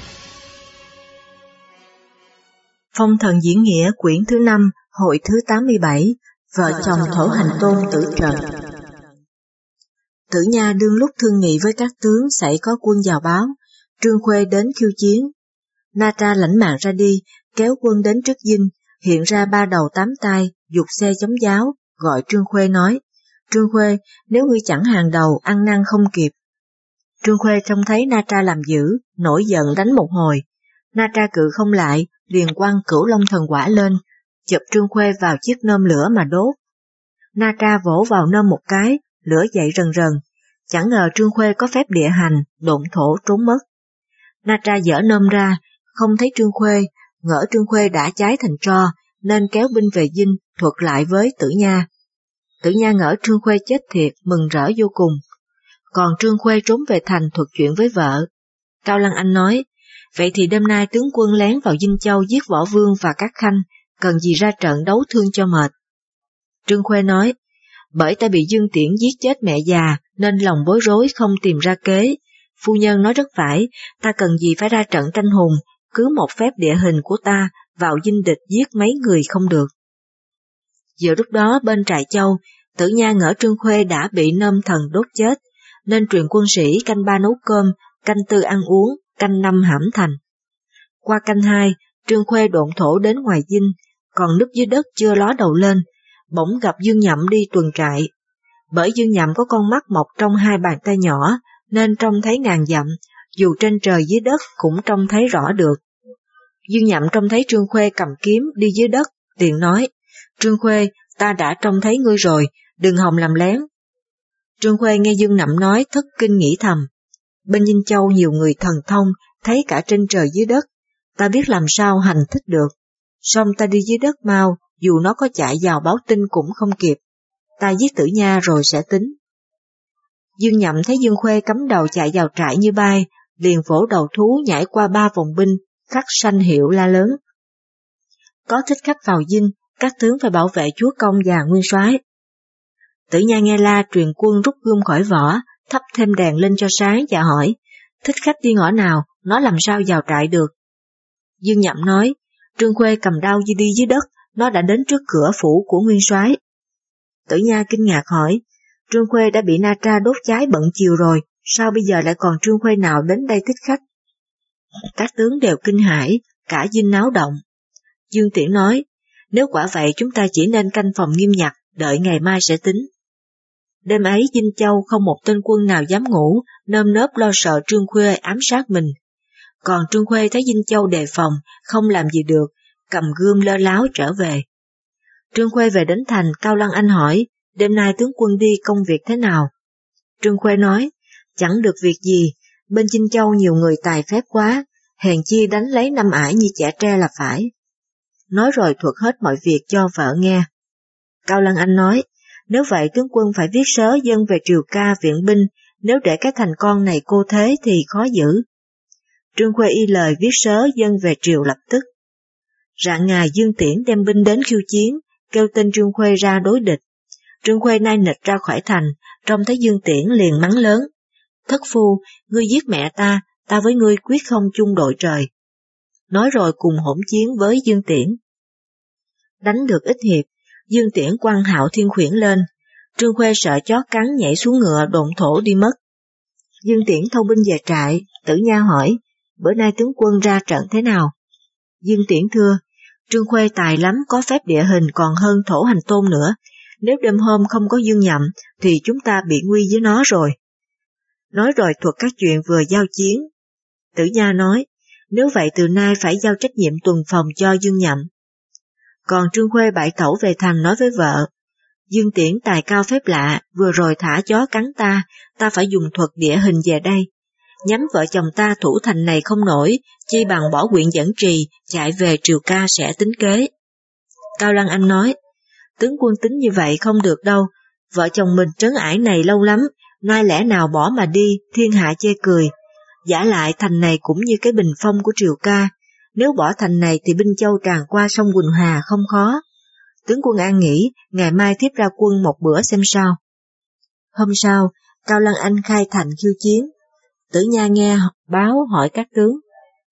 Phong thần diễn nghĩa quyển thứ 5, hội thứ 87, vợ chồng Thổ Hành Tôn tử trận. Tử Nha đương lúc thương nghị với các tướng xảy có quân vào báo, Trương Khuê đến khiêu chiến. Na Tra lãnh mạng ra đi, kéo quân đến trước dinh, hiện ra 3 đầu 8 tay, giục xe chống giáo, gọi Trương Khuê nói, Trương Khuê, nếu ngươi chẳng hàng đầu, ăn năn không kịp. Trương Khuê trông thấy Na Tra làm dữ, nổi giận đánh một hồi. Na Tra cự không lại, liền quăng Cửu Long Thần Quả lên, chụp Trương Khuê vào chiếc nơm lửa mà đốt. Na Tra vỗ vào nơm một cái, lửa dậy rần rần, chẳng ngờ Trương Khuê có phép địa hành, độn thổ trốn mất. Na Tra dở nơm ra, không thấy Trương Khuê, ngỡ Trương Khuê đã cháy thành tro, nên kéo binh về dinh, thuật lại với Tử Nha. Tử Nha ngỡ Trương Khuê chết thiệt, mừng rỡ vô cùng. Còn Trương Khuê trốn về thành thuật chuyện với vợ. Cao Lăng Anh nói, vậy thì đêm nay tướng quân lén vào Dinh Châu giết Võ Vương và các khanh, cần gì ra trận đấu thương cho mệt. Trương Khuê nói, bởi ta bị Dương Tiễn giết chết mẹ già, nên lòng bối rối không tìm ra kế. Phu nhân nói rất phải, ta cần gì phải ra trận tranh hùng, cứ một phép địa hình của ta, vào dinh địch giết mấy người không được. Giữa lúc đó bên Trại Châu, Tử Nha ngỡ Trương Khuê đã bị nơm thần đốt chết, nên truyền quân sĩ canh 3 nấu cơm, canh 4 ăn uống, canh 5 hãm thành. Qua canh 2, Trương Khuê độn thổ đến ngoài dinh, còn nước dưới đất chưa ló đầu lên, bỗng gặp Dương Nhậm đi tuần trại. Bởi Dương Nhậm có con mắt mọc trong 2 bàn tay nhỏ, nên trông thấy ngàn dặm, dù trên trời dưới đất cũng trông thấy rõ được. Dương Nhậm trông thấy Trương Khuê cầm kiếm đi dưới đất, liền nói, Trương Khuê, ta đã trông thấy ngươi rồi, đừng hòng làm lén. Trương Khuê nghe Dương Nhậm nói thất kinh nghĩ thầm, bên Dinh Châu nhiều người thần thông, thấy cả trên trời dưới đất, ta biết làm sao hành thích được. Xong ta đi dưới đất mau, dù nó có chạy vào báo tin cũng không kịp. Ta giết Tử Nha rồi sẽ tính. Dương Nhậm thấy Dương Khuê cắm đầu chạy vào trại như bay, liền vỗ đầu thú nhảy qua 3 vòng binh, khắc sanh hiệu la lớn. Có thích khách vào dinh, các tướng phải bảo vệ chúa công và nguyên soái. Tử Nha nghe la truyền quân rút gươm khỏi vỏ, thắp thêm đèn lên cho sáng và hỏi, thích khách đi ngõ nào, nó làm sao vào trại được? Dương Nhậm nói, Trương Khuê cầm đao đi dưới đất, nó đã đến trước cửa phủ của nguyên soái. Tử Nha kinh ngạc hỏi, Trương Khuê đã bị Na Tra đốt cháy bận chiều rồi, sao bây giờ lại còn Trương Khuê nào đến đây thích khách? Các tướng đều kinh hãi, cả dinh náo động. Dương Tiễn nói, nếu quả vậy chúng ta chỉ nên canh phòng nghiêm ngặt, đợi ngày mai sẽ tính. Đêm ấy Dinh Châu không một tên quân nào dám ngủ, nơm nớp lo sợ Trương Khuê ám sát mình. Còn Trương Khuê thấy Dinh Châu đề phòng, không làm gì được, cầm gươm lơ láo trở về. Trương Khuê về đến thành, Cao Lăng Anh hỏi, đêm nay tướng quân đi công việc thế nào? Trương Khuê nói, chẳng được việc gì, bên Dinh Châu nhiều người tài phép quá, hèn chi đánh lấy 5 ải như chẻ tre là phải. Nói rồi thuật hết mọi việc cho vợ nghe. Cao Lăng Anh nói, nếu vậy tướng quân phải viết sớ dâng về triều ca viện binh, nếu để cái thành con này cô thế thì khó giữ. Trương Khuê y lời viết sớ dâng về triều lập tức. Rạng ngày Dương Tiễn đem binh đến khiêu chiến, kêu tên Trương Khuê ra đối địch. Trương Khuê nai nịch ra khỏi thành, trông thấy Dương Tiễn liền mắng lớn, thất phu, ngươi giết mẹ ta với ngươi quyết không chung đội trời. Nói rồi cùng hỗn chiến với Dương Tiễn. Đánh được ít hiệp, Dương Tiễn quăng Hạo Thiên Khuyển lên, Trương Khuê sợ chó cắn nhảy xuống ngựa độn thổ đi mất. Dương Tiễn thâu binh về trại, Tử Nha hỏi, bữa nay tướng quân ra trận thế nào? Dương Tiễn thưa, Trương Khuê tài lắm, có phép địa hình còn hơn Thổ Hành Tôn nữa, nếu đêm hôm không có Dương Nhậm thì chúng ta bị nguy với nó rồi. Nói rồi thuật các chuyện vừa giao chiến. Tử Nha nói, nếu vậy từ nay phải giao trách nhiệm tuần phòng cho Dương Nhậm. Còn Trương Khuê bại tẩu về thành nói với vợ, Dương Tiễn tài cao phép lạ, vừa rồi thả chó cắn ta phải dùng thuật địa hình về đây. Nhắm vợ chồng ta thủ thành này không nổi, chi bằng bỏ huyện Dẫn Trì, chạy về triều ca sẽ tính kế. Cao Lăng Anh nói, tướng quân tính như vậy không được đâu, vợ chồng mình trấn ải này lâu lắm, nay lẽ nào bỏ mà đi, thiên hạ chê cười. Giả lại thành này cũng như cái bình phong của triều ca, nếu bỏ thành này thì binh châu tràn qua sông Quỳnh Hà không khó. Tướng quân an nghỉ, ngày mai thiếp ra quân một bữa xem sao. Hôm sau, Cao Lăng Anh khai thành khiêu chiến. Tử Nha nghe báo hỏi các tướng,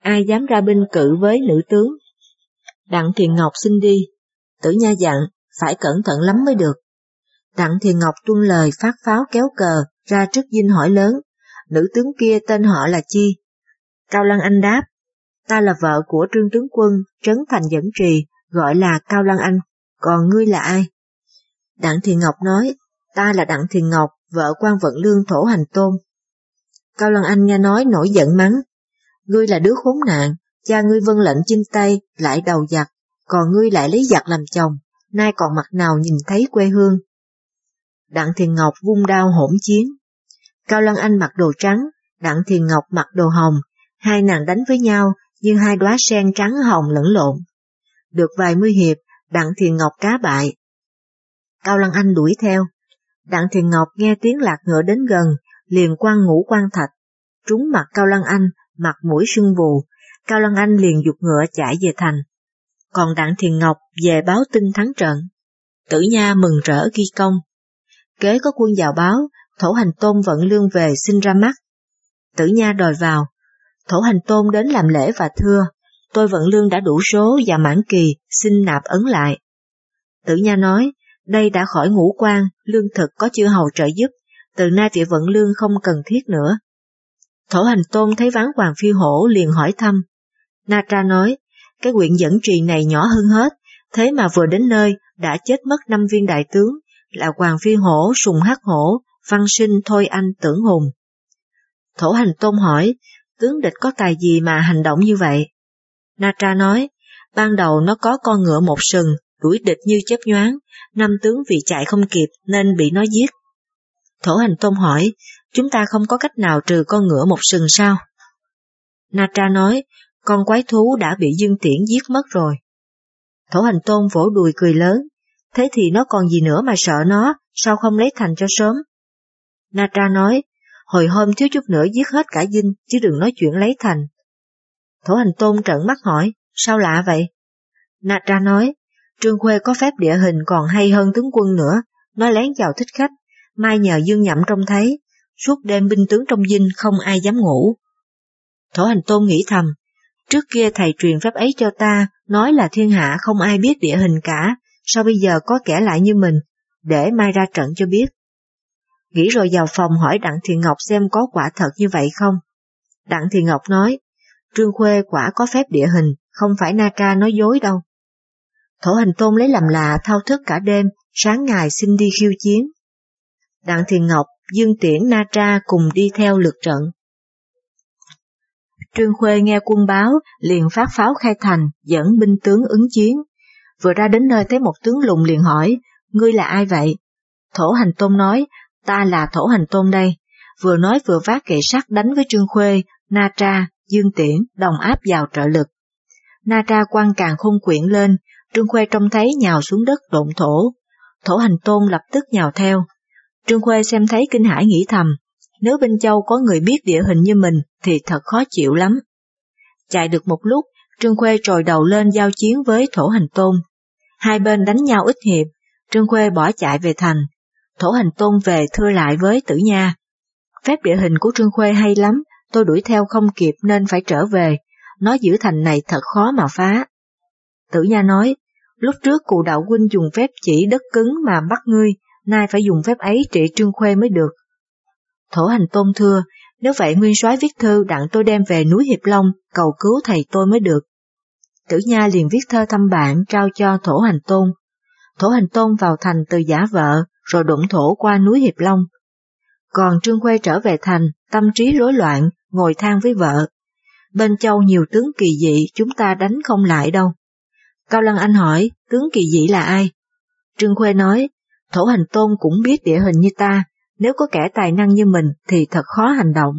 ai dám ra binh cự với nữ tướng. Đặng Thiện Ngọc xin đi. Tử Nha dặn, phải cẩn thận lắm mới được. Đặng Thiện Ngọc tuân lời phát pháo kéo cờ, ra trước dinh hỏi lớn, nữ tướng kia tên họ là chi? Cao Lăng Anh đáp, ta là vợ của Trương tướng quân, trấn thành Dẫn Trì, gọi là Cao Lăng Anh, còn ngươi là ai? Đặng Thiện Ngọc nói, ta là Đặng Thiện Ngọc, vợ quan Vận Lương Thổ Hành Tôn. Cao Lăng Anh nghe nói nổi giận mắng, ngươi là đứa khốn nạn, cha ngươi vâng lệnh chinh Tây, lại đầu giặc, còn ngươi lại lấy giặc làm chồng, nay còn mặt nào nhìn thấy quê hương. Đặng Thiện Ngọc vung đao hỗn chiến. Cao Lăng Anh mặc đồ trắng, Đặng Thiện Ngọc mặc đồ hồng, hai nàng đánh với nhau như hai đóa sen trắng hồng lẫn lộn. Được vài mươi hiệp, Đặng Thiện Ngọc cá bại. Cao Lăng Anh đuổi theo. Đặng Thiện Ngọc nghe tiếng lạc ngựa đến gần, liền quăng ngũ quan thạch, trúng mặt Cao Lăng Anh, mặt mũi sưng vù. Cao Lăng Anh liền giục ngựa chạy về thành. Còn Đặng Thiện Ngọc về báo tin thắng trận. Tử Nha mừng rỡ ghi công. Kế có quân vào báo, Thổ Hành Tôn Vận Lương về xin ra mắt. Tử Nha đòi vào. Thổ Hành Tôn đến làm lễ và thưa, tôi Vận Lương đã đủ số và mãn kỳ, xin nạp ấn lại. Tử Nha nói, đây đã khỏi ngũ quan, lương thực có chư hầu trợ giúp, từ nay vị Vận Lương không cần thiết nữa. Thổ Hành Tôn thấy vắng Hoàng Phi Hổ liền hỏi thăm. Na Tra nói, cái huyện Dẫn Trì này nhỏ hơn hết, thế mà vừa đến nơi đã chết mất 5 viên đại tướng, là Hoàng Phi Hổ, Sùng Hắc Hổ, Văn Sinh, Thôi Anh, Tưởng Hùng. Thổ Hành Tôn hỏi, tướng địch có tài gì mà hành động như vậy? Na Tra nói, ban đầu nó có con ngựa một sừng, đuổi địch như chớp nhoáng, 5 tướng vì chạy không kịp nên bị nó giết. Thổ Hành Tôn hỏi, chúng ta không có cách nào trừ con ngựa một sừng sao? Na Tra nói, con quái thú đã bị Dương Tiễn giết mất rồi. Thổ Hành Tôn vỗ đùi cười lớn, thế thì nó còn gì nữa mà sợ nó, sao không lấy thành cho sớm? Na Tra nói, hồi hôm thiếu chút nữa giết hết cả dinh, chứ đừng nói chuyện lấy thành. Thổ Hành Tôn trợn mắt hỏi, sao lạ vậy? Na Tra nói, Trương Khuê có phép địa hình còn hay hơn tướng quân nữa, nó lén vào thích khách, mai nhờ Dương Nhậm trông thấy, suốt đêm binh tướng trong dinh không ai dám ngủ. Thổ Hành Tôn nghĩ thầm, trước kia thầy truyền phép ấy cho ta, nói là thiên hạ không ai biết địa hình cả, sao bây giờ có kẻ lại như mình, để mai ra trận cho biết. Nghĩ rồi vào phòng hỏi Đặng Thiện Ngọc xem có quả thật như vậy không. Đặng Thiện Ngọc nói, Trương Khuê quả có phép địa hình, không phải Na Tra nói dối đâu. Thổ Hành Tôn lấy làm lạ thao thức cả đêm, sáng ngày xin đi khiêu chiến. Đặng Thiện Ngọc, Dương Tiễn, Na Tra cùng đi theo lượt trận. Trương Khuê nghe quân báo, liền phát pháo khai thành, dẫn binh tướng ứng chiến. Vừa ra đến nơi thấy một tướng lùn liền hỏi, ngươi là ai vậy? Thổ Hành Tôn nói, ta là Thổ Hành Tôn đây. Vừa nói vừa vác kệ sắt đánh với Trương Khuê, Na Tra, Dương Tiễn đồng áp vào trợ lực. Na Tra quăng càn khôn quyện lên, Trương Khuê trông thấy nhào xuống đất độn thổ. Thổ Hành Tôn lập tức nhào theo. Trương Khuê xem thấy kinh hãi nghĩ thầm, nếu bên Châu có người biết địa hình như mình thì thật khó chịu lắm. Chạy được một lúc, Trương Khuê trồi đầu lên giao chiến với Thổ Hành Tôn. Hai bên đánh nhau ít hiệp, Trương Khuê bỏ chạy về thành. Thổ Hành Tôn về thưa lại với Tử Nha. Phép địa hình của Trương Khuê hay lắm, tôi đuổi theo không kịp nên phải trở về, nó giữ thành này thật khó mà phá. Tử Nha nói, lúc trước cụ đạo huynh dùng phép chỉ đất cứng mà bắt ngươi, nay phải dùng phép ấy trị Trương Khuê mới được. Thổ Hành Tôn thưa, nếu vậy nguyên soái viết thư đặng tôi đem về núi Hiệp Long, cầu cứu thầy tôi mới được. Tử Nha liền viết thơ thăm bạn trao cho Thổ Hành Tôn. Thổ Hành Tôn vào thành từ giả vợ, rồi đụng thổ qua núi Hiệp Long. Còn Trương Khuê trở về thành, tâm trí rối loạn, ngồi than với vợ. Bên Châu nhiều tướng kỳ dị, chúng ta đánh không lại đâu. Cao Lăng Anh hỏi, tướng kỳ dị là ai? Trương Khuê nói, Thổ Hành Tôn cũng biết địa hình như ta, nếu có kẻ tài năng như mình thì thật khó hành động.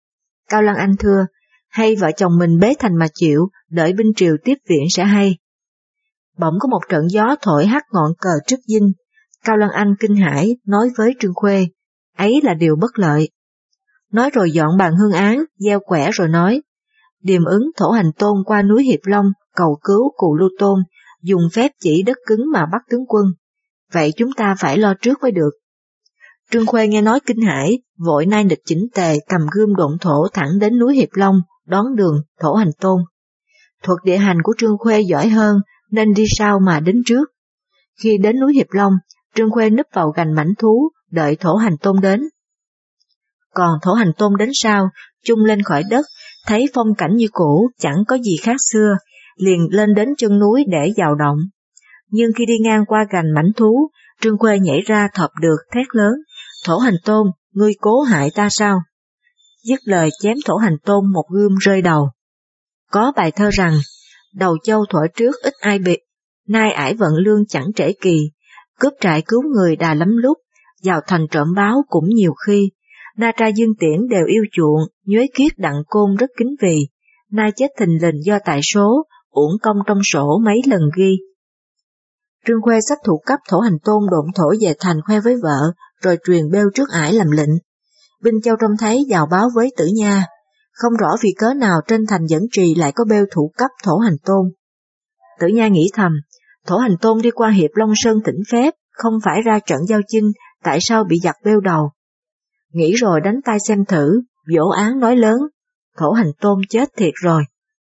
Cao Lăng Anh thưa, hay vợ chồng mình bế thành mà chịu, đợi binh triều tiếp viện sẽ hay. Bỗng có một trận gió thổi hắt ngọn cờ trước dinh. Cao Lăng Anh kinh hãi nói với Trương Khuê, ấy là điều bất lợi. Nói rồi dọn bàn hương án, gieo quẻ rồi nói, điềm ứng Thổ Hành Tôn qua núi Hiệp Long, cầu cứu Cù Lưu Tôn, dùng phép chỉ đất cứng mà bắt tướng quân. Vậy chúng ta phải lo trước mới được. Trương Khuê nghe nói kinh hãi, vội nai nịch chỉnh tề cầm gươm độn thổ thẳng đến núi Hiệp Long, đón đường Thổ Hành Tôn. Thuật địa hành của Trương Khuê giỏi hơn nên đi sau mà đến trước. Khi đến núi Hiệp Long, Trương Khuê núp vào gành mãnh thú đợi Thổ Hành Tôn đến. Còn Thổ Hành Tôn đến sau, chung lên khỏi đất, thấy phong cảnh như cũ, chẳng có gì khác xưa, liền lên đến chân núi để vào động. Nhưng khi đi ngang qua gành mãnh thú, Trương Khuê nhảy ra thọp được thét lớn, Thổ Hành Tôn, ngươi cố hại ta sao? Dứt lời chém Thổ Hành Tôn một gươm rơi đầu. Có bài thơ rằng, đầu châu thuở trước ít ai bị, nay ải vận lương chẳng trễ kỳ, cướp trại cứu người đà lắm lúc, vào thành trộm báo cũng nhiều khi, na tra dương tiễn đều yêu chuộng, nhuế kiết đặng côn rất kính vì, nay chết thình lình do tại số, uổng công trong sổ mấy lần ghi. Trương Khuê xách thủ cấp Thổ Hành Tôn độn thổ về thành khoe với vợ, rồi truyền bêu trước ải làm lệnh. Binh Châu trông thấy vào báo với Tử Nha, không rõ vì cớ nào trên thành Dẫn Trì lại có bêu thủ cấp Thổ Hành Tôn. Tử Nha nghĩ thầm, Thổ Hành Tôn đi qua Hiệp Long Sơn thỉnh phép, không phải ra trận giao chinh, tại sao bị giặc bêu đầu? Nghĩ rồi đánh tay xem thử, vỗ án nói lớn, Thổ Hành Tôn chết thiệt rồi.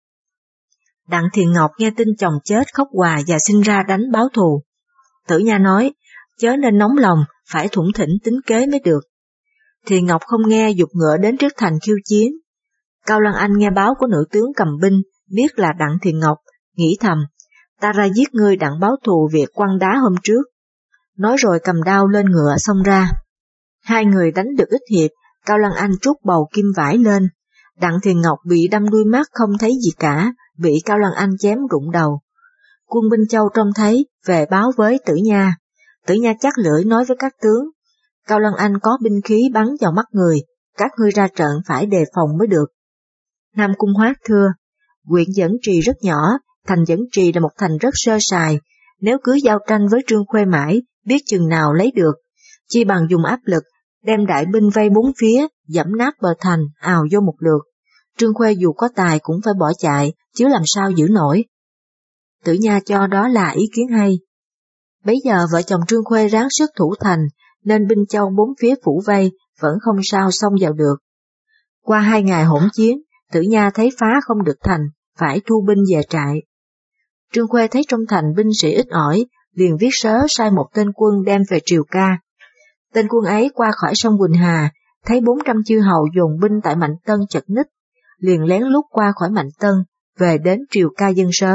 Đặng Thiền Ngọc nghe tin chồng chết khóc hòa và xin ra đánh báo thù. Tử Nha nói, chớ nên nóng lòng, phải thủng thỉnh tính kế mới được. Thiền Ngọc không nghe, giục ngựa đến trước thành khiêu chiến. Cao Lăng Anh nghe báo của nữ tướng cầm binh, biết là Đặng Thiền Ngọc, nghĩ thầm, ta ra giết ngươi đặng báo thù việc quăng đá hôm trước. Nói rồi cầm đao lên ngựa xông ra. Hai người đánh được ít hiệp, Cao Lăng Anh trút bầu kim vải lên. Đặng Thiền Ngọc bị đâm đuôi mắt không thấy gì cả, bị Cao Lăng Anh chém rụng đầu. Quân Binh Châu trông thấy, về báo với Tử Nha. Tử Nha chắc lưỡi nói với các tướng, Cao Lăng Anh có binh khí bắn vào mắt người, các ngươi ra trận phải đề phòng mới được. Nam Cung Hoát thưa, huyện Dẫn Trì rất nhỏ, thành Dẫn Trì là một thành rất sơ sài, nếu cứ giao tranh với Trương Khuê mãi, biết chừng nào lấy được, chi bằng dùng áp lực, đem đại binh vây bốn phía, dẫm nát bờ thành, ào vô một lượt. Trương Khuê dù có tài cũng phải bỏ chạy, chứ làm sao giữ nổi. Tử Nha cho đó là ý kiến hay. Bấy giờ vợ chồng Trương Khuê ráng sức thủ thành, nên binh Châu bốn phía phủ vây, vẫn không sao xông vào được. Qua 2 ngày hỗn chiến, Tử Nha thấy phá không được thành, phải thu binh về trại. Trương Khuê thấy trong thành binh sĩ ít ỏi, liền viết sớ sai một tên quân đem về triều ca. Tên quân ấy qua khỏi sông Quỳnh Hà, thấy 400 chư hầu dồn binh tại Mạnh Tân chật ních, liền lén lút qua khỏi Mạnh Tân, về đến triều ca dân sớ.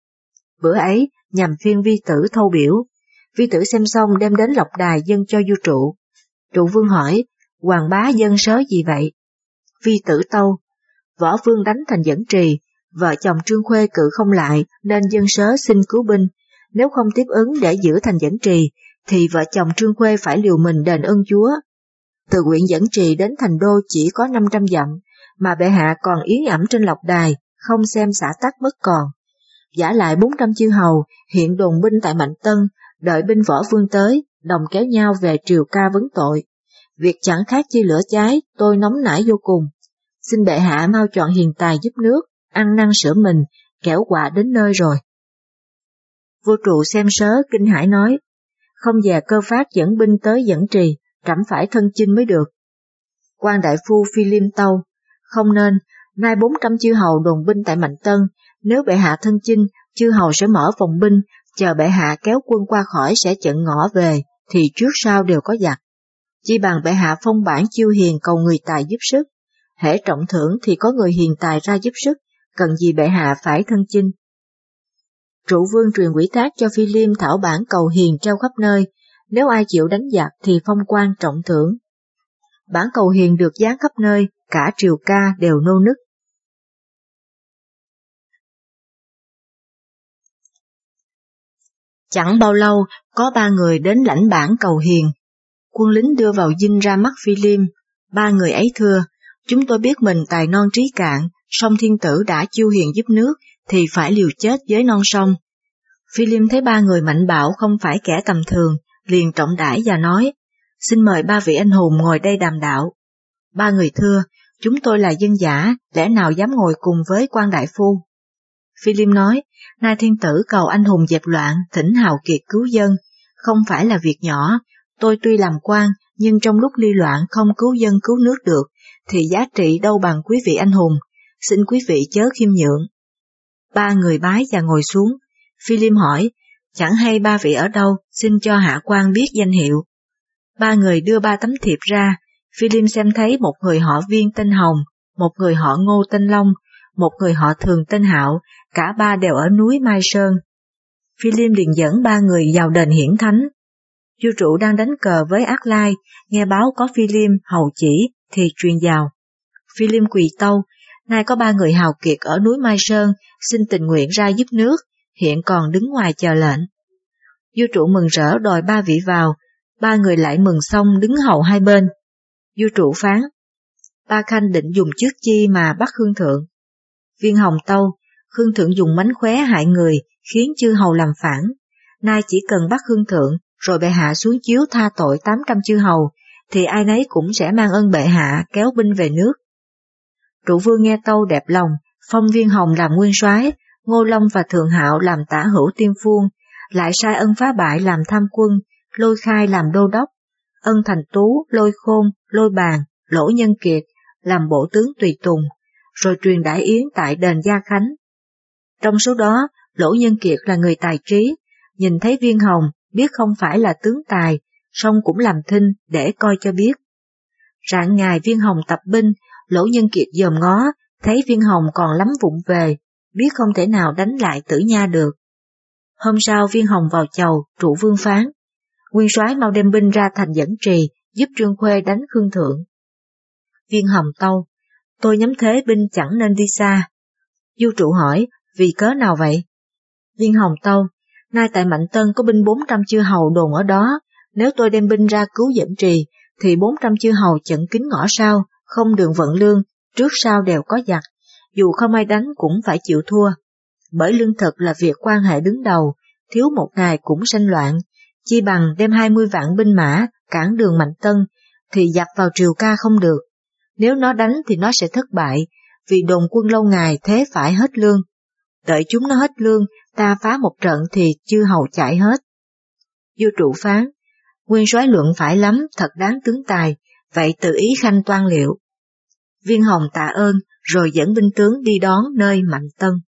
Bữa ấy, nhằm phiên Vi Tử thâu biểu, Vi Tử xem xong đem đến lộc đài dâng cho vua Trụ. Trụ vương hỏi, hoàng bá dân sớ gì vậy? Vi Tử tâu, võ vương đánh thành Dẫn Trì, vợ chồng Trương Khuê cự không lại nên dân sớ xin cứu binh, nếu không tiếp ứng để giữ thành Dẫn Trì, thì vợ chồng Trương Khuê phải liều mình đền ơn chúa. Từ huyện Dẫn Trì đến thành đô chỉ có 500 dặm, mà bệ hạ còn yến ẩm trên lộc đài, không xem xã tắc mất còn. Giả lại 400 chư hầu, hiện đồn binh tại Mạnh Tân, đợi binh võ vương tới, đồng kéo nhau về triều ca vấn tội. Việc chẳng khác chi lửa cháy, tôi nóng nảy vô cùng. Xin bệ hạ mau chọn hiền tài giúp nước, ăn năn sửa mình, kẻo họa đến nơi rồi. Vua Trụ xem sớ kinh hãi nói, không dè cơ phát dẫn binh tới Dẫn Trì, trẫm phải thân chinh mới được. Quan đại phu Phi Liêm tâu, không nên, nay 400 chư hầu đồn binh tại Mạnh Tân, nếu bệ hạ thân chinh, chư hầu sẽ mở phòng binh, chờ bệ hạ kéo quân qua khỏi sẽ chặn ngõ về, thì trước sau đều có giặc. Chi bằng bệ hạ phong bản chiêu hiền cầu người tài giúp sức, hễ trọng thưởng thì có người hiền tài ra giúp sức, cần gì bệ hạ phải thân chinh. Trụ vương truyền ủy thác cho Phi Liêm thảo bản cầu hiền treo khắp nơi, nếu ai chịu đánh giặc thì phong quan trọng thưởng. Bản cầu hiền được dán khắp nơi, cả triều ca đều nô nức. Chẳng bao lâu, có 3 người đến lãnh bản cầu hiền. Quân lính đưa vào dinh ra mắt Phi Liêm. 3 người ấy thưa, chúng tôi biết mình tài non trí cạn, song thiên tử đã chiêu hiền giúp nước, thì phải liều chết với non sông. Phi Liêm thấy 3 người mạnh bạo không phải kẻ tầm thường, liền trọng đãi và nói, xin mời 3 vị anh hùng ngồi đây đàm đạo. 3 người thưa, chúng tôi là dân dã, lẽ nào dám ngồi cùng với quan đại phu. Phi Liêm nói, nay thiên tử cầu anh hùng dẹp loạn, thỉnh hào kiệt cứu dân, không phải là việc nhỏ, tôi tuy làm quan, nhưng trong lúc ly loạn không cứu dân cứu nước được, thì giá trị đâu bằng quý vị anh hùng, xin quý vị chớ khiêm nhượng. Ba người bái và ngồi xuống. Philip hỏi, chẳng hay ba vị ở đâu, xin cho hạ quan biết danh hiệu. Ba người đưa ba tấm thiệp ra. Philip xem thấy một người họ Viên tên Hồng, một người họ Ngô tên Long, một người họ Thường tên Hạo, cả ba đều ở núi Mai Sơn. Philip liền dẫn ba người vào đền hiển thánh. Vua trụ đang đánh cờ với Ác Lai, nghe báo có Philip hầu chỉ thì truyền vào. Philip quỳ tâu, nay có ba người hào kiệt ở núi Mai Sơn, xin tình nguyện ra giúp nước, hiện còn đứng ngoài chờ lệnh. Vua trụ mừng rỡ đòi ba vị vào, ba người lại mừng xong đứng hầu hai bên. Vua trụ phán, Ba Khanh định dùng chức chi mà bắt Khương Thượng? Viên Hồng tâu, Khương Thượng dùng mánh khóe hại người, khiến chư hầu làm phản. Nay chỉ cần bắt Khương Thượng, rồi bệ hạ xuống chiếu tha tội 800 chư hầu, thì ai nấy cũng sẽ mang ơn bệ hạ kéo binh về nước. Trụ vương nghe tâu đẹp lòng, phong Viên Hồng làm nguyên soái, Ngô Long và Thường Hạo làm tả hữu tiên phuông, lại sai Ân Phá Bại làm tham quân, Lôi Khai làm đô đốc, Ân Thành Tú, Lôi Khôn, Lôi Bàn, Lỗ Nhân Kiệt làm bộ tướng tùy tùng, rồi truyền đãi yến tại đền Gia Khánh. Trong số đó, Lỗ Nhân Kiệt là người tài trí, nhìn thấy Viên Hồng biết không phải là tướng tài, song cũng làm thinh để coi cho biết. Rạng ngày Viên Hồng tập binh, Lỗ Nhân Kiệt dòm ngó, thấy Viên Hồng còn lắm vụng về, biết không thể nào đánh lại Tử Nha được. Hôm sau Viên Hồng vào chầu, trụ vương phán, nguyên soái mau đem binh ra thành Dẫn Trì, giúp Trương Khuê đánh Khương Thượng. Viên Hồng tâu, tôi nhắm thế binh chẳng nên đi xa. Vua trụ hỏi, vì cớ nào vậy? Viên Hồng tâu, nay tại Mạnh Tân có binh 400 chư hầu đồn ở đó, nếu tôi đem binh ra cứu Dẫn Trì, thì 400 chư hầu chận kín ngõ sau, không đường vận lương, trước sau đều có giặc, dù không ai đánh cũng phải chịu thua. Bởi lương thực là việc quan hệ đứng đầu, thiếu một ngày cũng sanh loạn, chi bằng đem 20 vạn binh mã cản đường Mạnh Tân, thì giặc vào Triều Ca không được. Nếu nó đánh thì nó sẽ thất bại, vì đồn quân lâu ngày thế phải hết lương. Đợi chúng nó hết lương, ta phá một trận thì chư hầu chạy hết. Vua trụ phán, nguyên soái luận phải lắm, thật đáng tướng tài, vậy tự ý khanh toan liệu. Viên Hồng tạ ơn, rồi dẫn binh tướng đi đón nơi Mạnh Tân.